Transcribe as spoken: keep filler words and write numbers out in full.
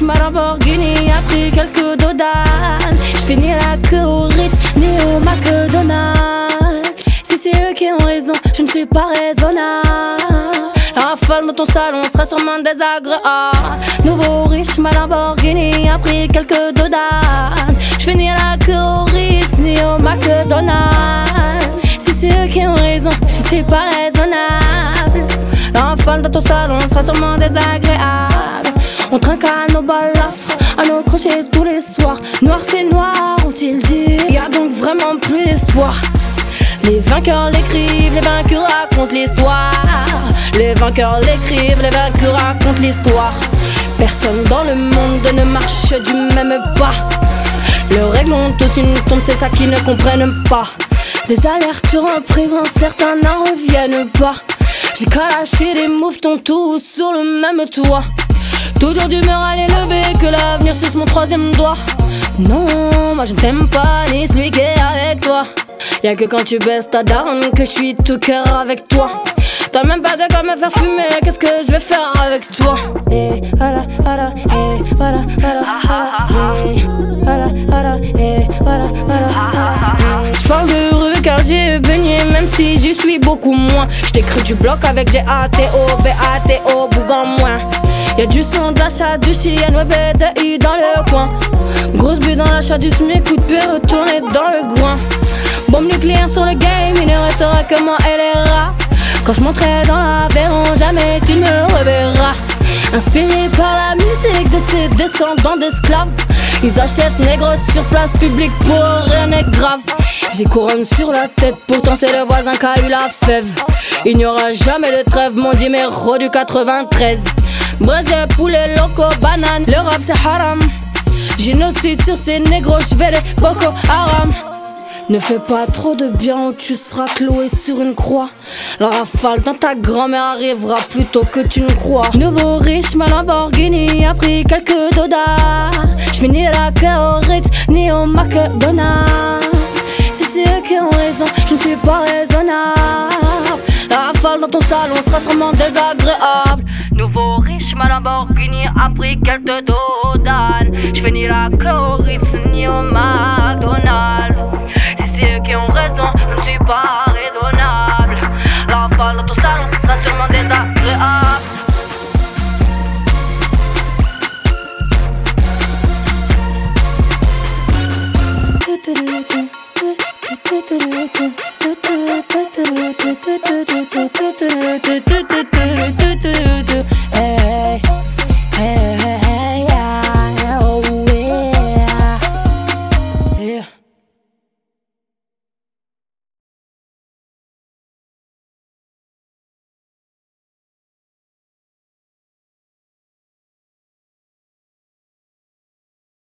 ma Lamborghini a pris quelques dodanes. J'finis la queue au Ritz, ni au McDonald's. Si c'est eux qui ont raison, je ne suis pas raisonnable. La rafale dans ton salon sera sûrement désagréable. Nouveau riche, ma Lamborghini a pris quelques dodanes. J'finis la queue au Ritz, ni au McDonald's. Si c'est eux qui ont raison, je ne suis pas raisonnable. La rafale dans ton salon sera sûrement désagréable. On trinque à nos balafres, à nos crochets tous les soirs. Noir c'est noir, ont-ils dit. Y'a donc vraiment plus d'espoir. Les vainqueurs l'écrivent, les vaincus racontent l'histoire. Les vainqueurs l'écrivent, les vaincus racontent l'histoire. Personne dans le monde ne marche du même pas. Leurs règles ont tous une tombe, c'est ça qu'ils ne comprennent pas. Des alertes en prison, certains n'en reviennent pas. J'ai qu'à lâcher les mouvements tous sur le même toit. Toujours d'humeur à l'élever, que l'avenir suce mon troisième doigt. Non, moi je ne t'aime pas, ni celui qui est avec toi. Y'a que quand tu baisses ta daronne que je suis tout cœur avec toi. T'as même pas de quoi me faire fumer, qu'est-ce que je vais faire avec toi? Et voilà, voilà, et voilà, voilà, voilà, et voilà, voilà, et voilà, voilà, voilà. J'parle de rue car j'ai baigné, même si j'y suis beaucoup moins. J't'écris du bloc avec G A T O, B A T O, bougon moins. Y'a du son, de l'achat, du chien, web et de I dans le coin. Grosse bulle dans l'achat du smic, coup de pied retourné dans le groin. Bombe nucléaire sur le game, il ne restera que moi et les rats. Quand je monterai dans l'Aveyron, jamais tu ne me reverras. Inspiré par la musique de ces descendants d'esclaves, ils achètent négros sur place publique, pour rien n'est grave. J'ai couronne sur la tête, pourtant c'est le voisin qui a eu la fève. Il n'y aura jamais de trêve, mon numéro du quatre-vingt-treize. Braisé, poulet, loco, banane, l'Europe c'est haram. Génocide sur ces négros, j'vais les Boko Haram. Ne fais pas trop de bien ou tu seras cloué sur une croix. La rafale dans ta grand-mère arrivera plus tôt que tu ne crois. Nouveau riche, ma Lamborghini a pris quelques dodas. J'finis la queue au Ritz, ni au McDonald's. Si c'est eux qui ont raison, je ne suis pas raisonnable. La rafale dans ton salon sera sûrement désagréable. Nouveau riche, ma Lamborghini a pris quelques dodanes. J'finis la queue au Ritz, ni au McDonald's. Si c'est eux qui ont raison, je ne suis pas raisonnable. La rafale dans ton salon sera sûrement désagréable.